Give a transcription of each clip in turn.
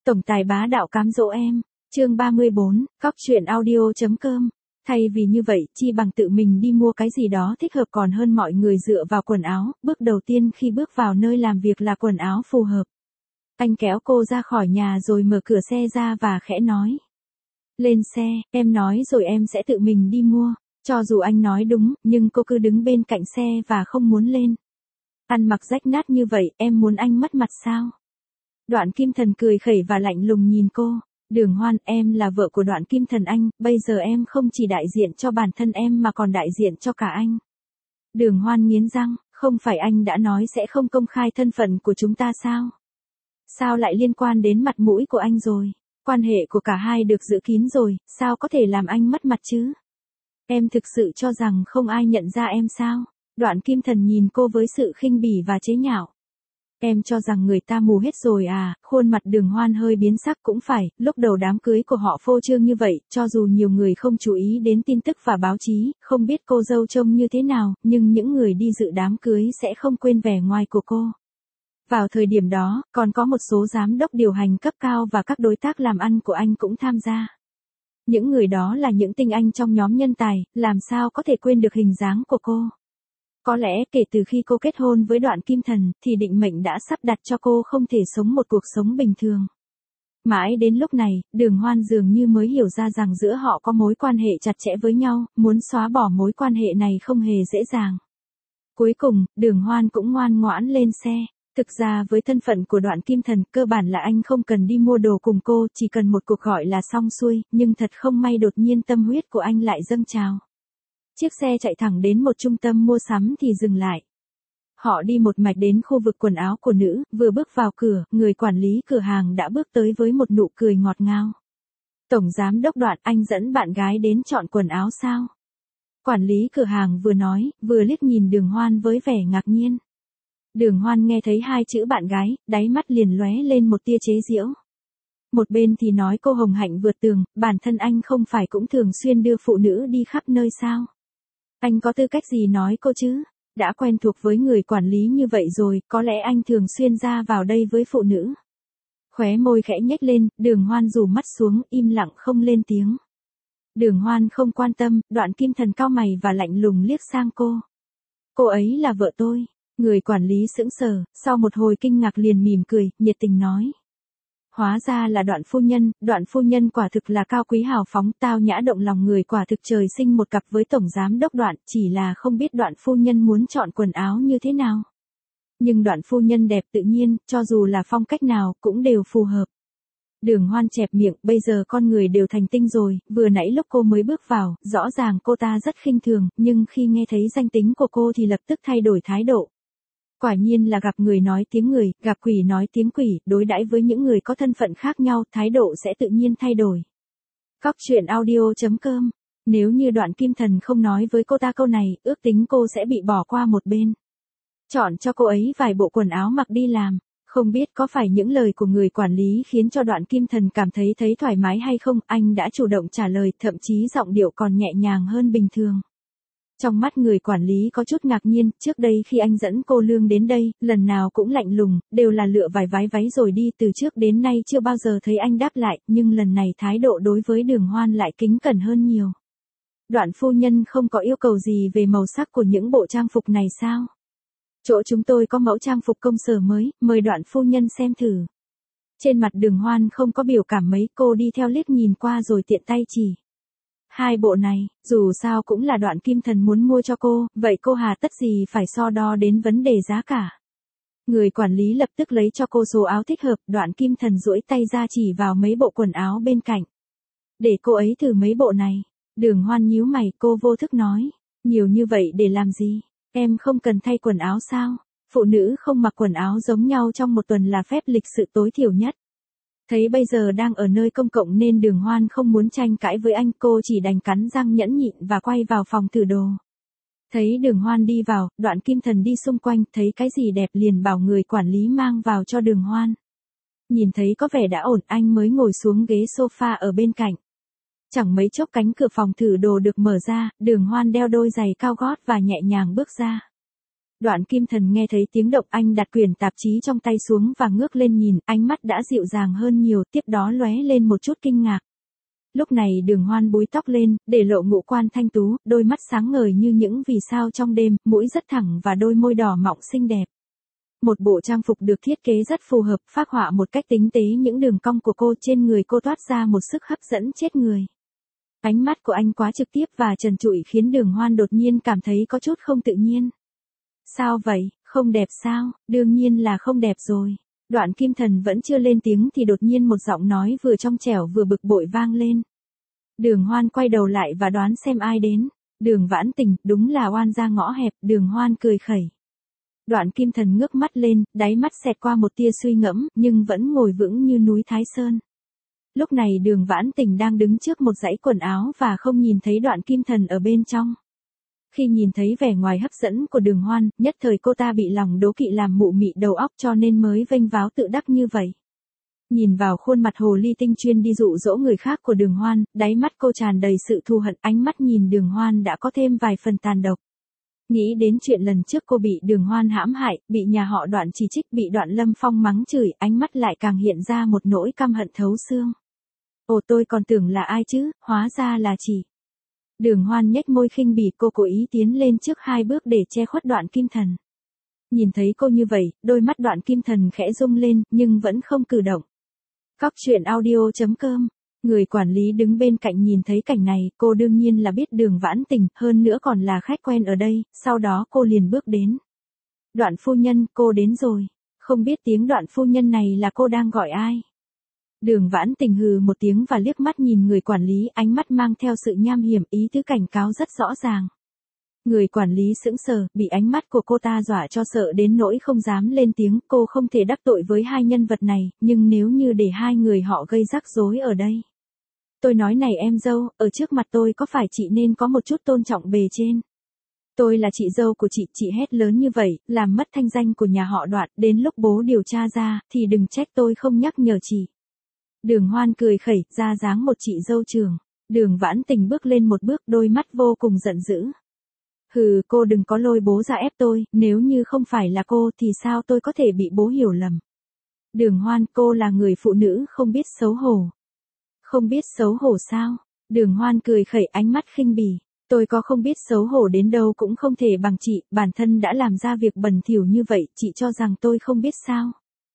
Tổng tài bá đạo cám dỗ em. Chương 34, Cóc truyện audio.com. Thay vì như vậy, chi bằng tự mình đi mua cái gì đó thích hợp còn hơn mọi người dựa vào quần áo. Bước đầu tiên khi bước vào nơi làm việc là quần áo phù hợp. Anh kéo cô ra khỏi nhà rồi mở cửa xe ra và khẽ nói. Lên xe, em nói rồi em sẽ tự mình đi mua. Cho dù anh nói đúng, nhưng cô cứ đứng bên cạnh xe và không muốn lên. Ăn mặc rách nát như vậy, em muốn anh mất mặt sao? Đoạn Kim Thần cười khẩy và lạnh lùng nhìn cô. Đường Hoan, em là vợ của Đoạn Kim Thần anh, bây giờ em không chỉ đại diện cho bản thân em mà còn đại diện cho cả anh. Đường Hoan nghiến răng, không phải anh đã nói sẽ không công khai thân phận của chúng ta sao? Sao lại liên quan đến mặt mũi của anh rồi? Quan hệ của cả hai được giữ kín rồi, sao có thể làm anh mất mặt chứ? Em thực sự cho rằng không ai nhận ra em sao? Đoạn Kim Thần nhìn cô với sự khinh bỉ và chế nhạo. Em cho rằng người ta mù hết rồi à? Khuôn mặt Đường Hoan hơi biến sắc. Cũng phải, lúc đầu đám cưới của họ phô trương như vậy, cho dù nhiều người không chú ý đến tin tức và báo chí, không biết cô dâu trông như thế nào, nhưng những người đi dự đám cưới sẽ không quên vẻ ngoài của cô. Vào thời điểm đó, còn có một số giám đốc điều hành cấp cao và các đối tác làm ăn của anh cũng tham gia. Những người đó là những tinh anh trong nhóm nhân tài, làm sao có thể quên được hình dáng của cô. Có lẽ kể từ khi cô kết hôn với Đoạn Kim Thần, thì định mệnh đã sắp đặt cho cô không thể sống một cuộc sống bình thường. Mãi đến lúc này, Đường Hoan dường như mới hiểu ra rằng giữa họ có mối quan hệ chặt chẽ với nhau, muốn xóa bỏ mối quan hệ này không hề dễ dàng. Cuối cùng, Đường Hoan cũng ngoan ngoãn lên xe. Thực ra với thân phận của Đoạn Kim Thần, cơ bản là anh không cần đi mua đồ cùng cô, chỉ cần một cuộc gọi là xong xuôi, nhưng thật không may đột nhiên tâm huyết của anh lại dâng trào. Chiếc xe chạy thẳng đến một trung tâm mua sắm thì dừng lại. Họ đi một mạch đến khu vực quần áo của nữ, vừa bước vào cửa, người quản lý cửa hàng đã bước tới với một nụ cười ngọt ngào. Tổng giám đốc Đoạn, anh dẫn bạn gái đến chọn quần áo sao? Quản lý cửa hàng vừa nói, vừa liếc nhìn Đường Hoan với vẻ ngạc nhiên. Đường Hoan nghe thấy hai chữ bạn gái, đáy mắt liền lóe lên một tia chế giễu. Một bên thì nói cô hồng hạnh vượt tường, bản thân anh không phải cũng thường xuyên đưa phụ nữ đi khắp nơi sao? Anh có tư cách gì nói cô chứ? Đã quen thuộc với người quản lý như vậy rồi, có lẽ anh thường xuyên ra vào đây với phụ nữ. Khóe môi khẽ nhếch lên, Đường Hoan rủ mắt xuống, im lặng không lên tiếng. Đường Hoan không quan tâm, Đoạn Kim Thần cau mày và lạnh lùng liếc sang cô. Cô ấy là vợ tôi. Người quản lý sững sờ, sau một hồi kinh ngạc liền mỉm cười, nhiệt tình nói. Hóa ra là Đoạn phu nhân quả thực là cao quý hào phóng, tao nhã động lòng người, quả thực trời sinh một cặp với tổng giám đốc Đoạn, chỉ là không biết Đoạn phu nhân muốn chọn quần áo như thế nào. Nhưng Đoạn phu nhân đẹp tự nhiên, cho dù là phong cách nào, cũng đều phù hợp. Đường Hoan chẹp miệng, bây giờ con người đều thành tinh rồi, vừa nãy lúc cô mới bước vào, rõ ràng cô ta rất khinh thường, nhưng khi nghe thấy danh tính của cô thì lập tức thay đổi thái độ. Quả nhiên là gặp người nói tiếng người, gặp quỷ nói tiếng quỷ, đối đãi với những người có thân phận khác nhau, thái độ sẽ tự nhiên thay đổi. Cóc truyện audio.com. Nếu như Đoạn Kim Thần không nói với cô ta câu này, ước tính cô sẽ bị bỏ qua một bên. Chọn cho cô ấy vài bộ quần áo mặc đi làm. Không biết có phải những lời của người quản lý khiến cho Đoạn Kim Thần cảm thấy thoải mái hay không, anh đã chủ động trả lời, thậm chí giọng điệu còn nhẹ nhàng hơn bình thường. Trong mắt người quản lý có chút ngạc nhiên, trước đây khi anh dẫn cô Lương đến đây, lần nào cũng lạnh lùng, đều là lựa vài váy rồi đi, từ trước đến nay chưa bao giờ thấy anh đáp lại, nhưng lần này thái độ đối với Đường Hoan lại kính cẩn hơn nhiều. Đoạn phu nhân không có yêu cầu gì về màu sắc của những bộ trang phục này sao? Chỗ chúng tôi có mẫu trang phục công sở mới, mời Đoạn phu nhân xem thử. Trên mặt Đường Hoan không có biểu cảm mấy, cô đi theo liếc nhìn qua rồi tiện tay chỉ. Hai bộ này, dù sao cũng là Đoạn Kim Thần muốn mua cho cô, vậy cô hà tất gì phải so đo đến vấn đề giá cả. Người quản lý lập tức lấy cho cô số áo thích hợp, Đoạn Kim Thần duỗi tay ra chỉ vào mấy bộ quần áo bên cạnh. Để cô ấy thử mấy bộ này. Đường Hoan nhíu mày, cô vô thức nói. Nhiều như vậy để làm gì? Em không cần thay quần áo sao? Phụ nữ không mặc quần áo giống nhau trong một tuần là phép lịch sự tối thiểu nhất. Thấy bây giờ đang ở nơi công cộng nên Đường Hoan không muốn tranh cãi với anh, cô chỉ đành cắn răng nhẫn nhịn và quay vào phòng thử đồ. Thấy Đường Hoan đi vào, Đoạn Kim Thần đi xung quanh, thấy cái gì đẹp liền bảo người quản lý mang vào cho Đường Hoan. Nhìn thấy có vẻ đã ổn, anh mới ngồi xuống ghế sofa ở bên cạnh. Chẳng mấy chốc cánh cửa phòng thử đồ được mở ra, Đường Hoan đeo đôi giày cao gót và nhẹ nhàng bước ra. Đoạn Kim Thần nghe thấy tiếng động, anh đặt quyển tạp chí trong tay xuống và ngước lên nhìn, ánh mắt đã dịu dàng hơn nhiều, tiếp đó lóe lên một chút kinh ngạc. Lúc này Đường Hoan búi tóc lên, để lộ ngũ quan thanh tú, đôi mắt sáng ngời như những vì sao trong đêm, mũi rất thẳng và đôi môi đỏ mọng xinh đẹp. Một bộ trang phục được thiết kế rất phù hợp, phác họa một cách tinh tế những đường cong của cô, trên người cô toát ra một sức hấp dẫn chết người. Ánh mắt của anh quá trực tiếp và trần trụi khiến Đường Hoan đột nhiên cảm thấy có chút không tự nhiên. Sao vậy, không đẹp sao? Đương nhiên là không đẹp rồi. Đoạn Kim Thần vẫn chưa lên tiếng thì đột nhiên một giọng nói vừa trong trẻo vừa bực bội vang lên. Đường Hoan quay đầu lại và đoán xem ai đến. Đường Vãn Tình, đúng là oan gia ngõ hẹp. Đường Hoan cười khẩy. Đoạn Kim Thần ngước mắt lên, đáy mắt xẹt qua một tia suy ngẫm, nhưng vẫn ngồi vững như núi Thái Sơn. Lúc này Đường Vãn Tình đang đứng trước một dãy quần áo và không nhìn thấy Đoạn Kim Thần ở bên trong. Khi nhìn thấy vẻ ngoài hấp dẫn của Đường Hoan, nhất thời cô ta bị lòng đố kỵ làm mụ mị đầu óc cho nên mới vênh váo tự đắc như vậy. Nhìn vào khuôn mặt hồ ly tinh chuyên đi dụ dỗ người khác của Đường Hoan, đáy mắt cô tràn đầy sự thù hận, ánh mắt nhìn Đường Hoan đã có thêm vài phần tàn độc. Nghĩ đến chuyện lần trước cô bị Đường Hoan hãm hại, bị nhà họ Đoạn chỉ trích, bị Đoạn Lâm Phong mắng chửi, ánh mắt lại càng hiện ra một nỗi căm hận thấu xương. Ồ, tôi còn tưởng là ai chứ, hóa ra là chị. Đường Hoan nhếch môi khinh bỉ, cô cố ý tiến lên trước 2 bước để che khuất Đoạn Kim Thần. Nhìn thấy cô như vậy, đôi mắt Đoạn Kim Thần khẽ rung lên, nhưng vẫn không cử động. Cóc truyện audio.com. Người quản lý đứng bên cạnh nhìn thấy cảnh này, cô đương nhiên là biết Đường Vãn Tình, hơn nữa còn là khách quen ở đây, sau đó cô liền bước đến. Đoạn phu nhân, cô đến rồi. Không biết tiếng Đoạn phu nhân này là cô đang gọi ai? Đường Vãn Tình hừ một tiếng và liếc mắt nhìn người quản lý, ánh mắt mang theo sự nham hiểm, ý tứ cảnh cáo rất rõ ràng. Người quản lý sững sờ, bị ánh mắt của cô ta dọa cho sợ đến nỗi không dám lên tiếng, cô không thể đắc tội với hai nhân vật này, nhưng nếu như để hai người họ gây rắc rối ở đây. Tôi nói này em dâu, ở trước mặt tôi có phải chị nên có một chút tôn trọng bề trên. Tôi là chị dâu của chị hét lớn như vậy, làm mất thanh danh của nhà họ Đoạn, đến lúc bố điều tra ra, thì đừng trách tôi không nhắc nhở chị. Đường Hoan cười khẩy, ra dáng một chị dâu trưởng. Đường Vãn Tình bước lên một bước, đôi mắt vô cùng giận dữ. Hừ, cô đừng có lôi bố ra ép tôi, nếu như không phải là cô thì sao tôi có thể bị bố hiểu lầm. Đường Hoan, cô là người phụ nữ không biết xấu hổ. Không biết xấu hổ sao? Đường Hoan cười khẩy, ánh mắt khinh bỉ. Tôi có không biết xấu hổ đến đâu cũng không thể bằng chị, bản thân đã làm ra việc bẩn thỉu như vậy, chị cho rằng tôi không biết sao?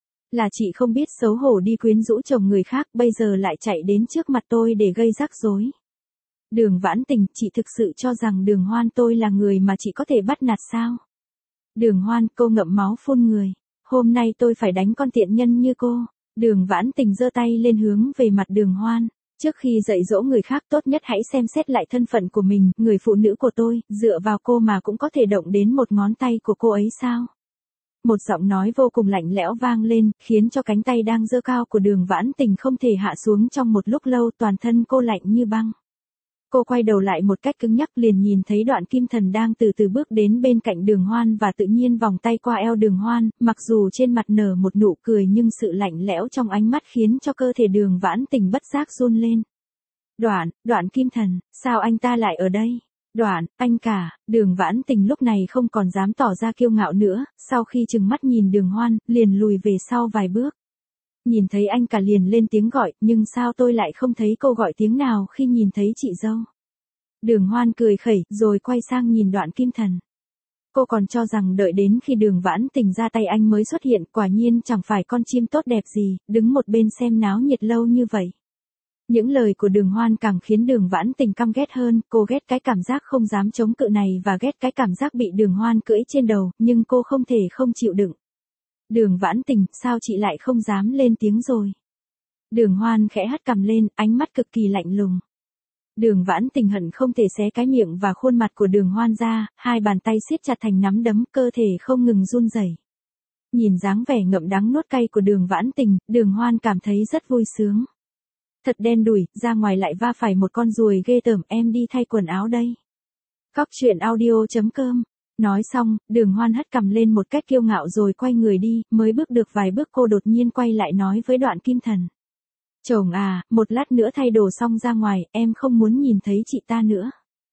Là chị không biết xấu hổ đi quyến rũ chồng người khác, bây giờ lại chạy đến trước mặt tôi để gây rắc rối. Đường Vãn Tình, chị thực sự cho rằng Đường Hoan tôi là người mà chị có thể bắt nạt sao? Đường Hoan, cô ngậm máu phun người. Hôm nay tôi phải đánh con tiện nhân như cô. Đường Vãn Tình giơ tay lên hướng về mặt Đường Hoan. Trước khi dạy dỗ người khác tốt nhất hãy xem xét lại thân phận của mình, người phụ nữ của tôi, dựa vào cô mà cũng có thể động đến một ngón tay của cô ấy sao? Một giọng nói vô cùng lạnh lẽo vang lên, khiến cho cánh tay đang giơ cao của Đường Vãn Tình không thể hạ xuống trong một lúc lâu, toàn thân cô lạnh như băng. Cô quay đầu lại một cách cứng nhắc, liền nhìn thấy Đoạn Kim Thần đang từ từ bước đến bên cạnh Đường Hoan và tự nhiên vòng tay qua eo Đường Hoan, mặc dù trên mặt nở một nụ cười nhưng sự lạnh lẽo trong ánh mắt khiến cho cơ thể Đường Vãn Tình bất giác run lên. Đoạn Kim Thần, sao anh ta lại ở đây? Anh cả. Đường Vãn Tình lúc này không còn dám tỏ ra kiêu ngạo nữa, sau khi trừng mắt nhìn Đường Hoan, liền lùi về sau vài bước. Nhìn thấy anh cả liền lên tiếng gọi, nhưng sao tôi lại không thấy cô gọi tiếng nào khi nhìn thấy chị dâu? Đường Hoan cười khẩy, rồi quay sang nhìn Đoạn Kim Thần. Cô còn cho rằng đợi đến khi Đường Vãn Tình ra tay anh mới xuất hiện, quả nhiên chẳng phải con chim tốt đẹp gì, đứng một bên xem náo nhiệt lâu như vậy. Những lời của Đường Hoan càng khiến Đường Vãn Tình căm ghét hơn, cô ghét cái cảm giác không dám chống cự này và ghét cái cảm giác bị Đường Hoan cưỡi trên đầu, nhưng cô không thể không chịu đựng. Đường Vãn Tình, sao chị lại không dám lên tiếng rồi? Đường Hoan khẽ hất cằm lên, ánh mắt cực kỳ lạnh lùng. Đường Vãn Tình hận không thể xé cái miệng và khuôn mặt của Đường Hoan ra, hai bàn tay siết chặt thành nắm đấm, cơ thể không ngừng run rẩy. Nhìn dáng vẻ ngậm đắng nuốt cay của Đường Vãn Tình, Đường Hoan cảm thấy rất vui sướng. Thật đen đủi, ra ngoài lại va phải một con ruồi ghê tởm, em đi thay quần áo đây. Cóc truyện audio.com. Nói xong, Đường Hoan hất cằm lên một cách kiêu ngạo rồi quay người đi, mới bước được vài bước cô đột nhiên quay lại nói với Đoạn Kim Thần. Chồng à, một lát nữa thay đồ xong ra ngoài, em không muốn nhìn thấy chị ta nữa.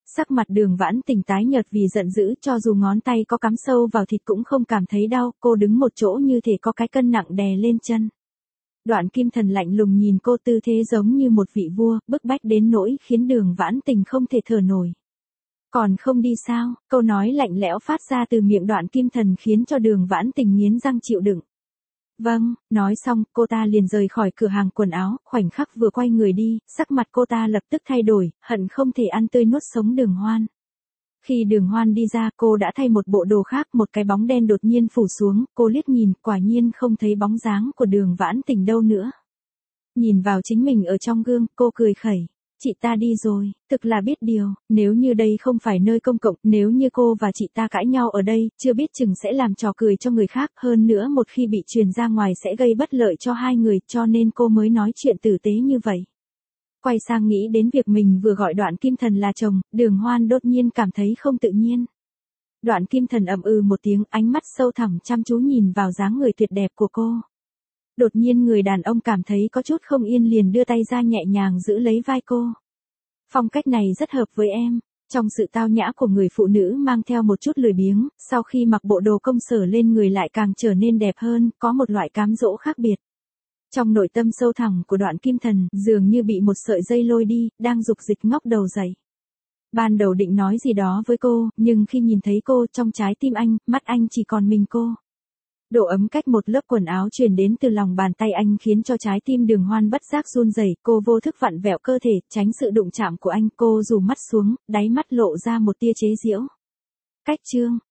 Sắc mặt Đường Vãn Tình tái nhợt vì giận dữ, cho dù ngón tay có cắm sâu vào thịt cũng không cảm thấy đau, cô đứng một chỗ như thể có cái cân nặng đè lên chân. Đoạn Kim Thần lạnh lùng nhìn cô, tư thế giống như một vị vua, bức bách đến nỗi khiến Đường Vãn Tình không thể thở nổi. Còn không đi sao? Câu nói lạnh lẽo phát ra từ miệng Đoạn Kim Thần khiến cho Đường Vãn Tình nghiến răng chịu đựng. Vâng, nói xong, cô ta liền rời khỏi cửa hàng quần áo, khoảnh khắc vừa quay người đi, sắc mặt cô ta lập tức thay đổi, hận không thể ăn tươi nuốt sống Đường Hoan. Khi Đường Hoan đi ra, cô đã thay một bộ đồ khác, một cái bóng đen đột nhiên phủ xuống, cô liếc nhìn, quả nhiên không thấy bóng dáng của Đường Vãn Tình đâu nữa. Nhìn vào chính mình ở trong gương, cô cười khẩy. Chị ta đi rồi, thực là biết điều, nếu như đây không phải nơi công cộng, nếu như cô và chị ta cãi nhau ở đây, chưa biết chừng sẽ làm trò cười cho người khác, hơn nữa một khi bị truyền ra ngoài sẽ gây bất lợi cho hai người, cho nên cô mới nói chuyện tử tế như vậy. Quay sang nghĩ đến việc mình vừa gọi Đoạn Kim Thần là chồng, Đường Hoan đột nhiên cảm thấy không tự nhiên. Đoạn Kim Thần ậm ừ một tiếng, ánh mắt sâu thẳm chăm chú nhìn vào dáng người tuyệt đẹp của cô. Đột nhiên người đàn ông cảm thấy có chút không yên liền đưa tay ra nhẹ nhàng giữ lấy vai cô. Phong cách này rất hợp với em. Trong sự tao nhã của người phụ nữ mang theo một chút lười biếng, sau khi mặc bộ đồ công sở lên người lại càng trở nên đẹp hơn, có một loại cám dỗ khác biệt. Trong nội tâm sâu thẳm của Đoạn Kim Thần, dường như bị một sợi dây lôi đi, đang dục dịch ngóc đầu dậy. Ban đầu định nói gì đó với cô, nhưng khi nhìn thấy cô trong trái tim anh, mắt anh chỉ còn mình cô. Độ ấm cách một lớp quần áo truyền đến từ lòng bàn tay anh khiến cho trái tim Đường Hoan bất giác run rẩy, cô vô thức vặn vẹo cơ thể, tránh sự đụng chạm của anh, cô rủ mắt xuống, đáy mắt lộ ra một tia chế giễu. Cách chương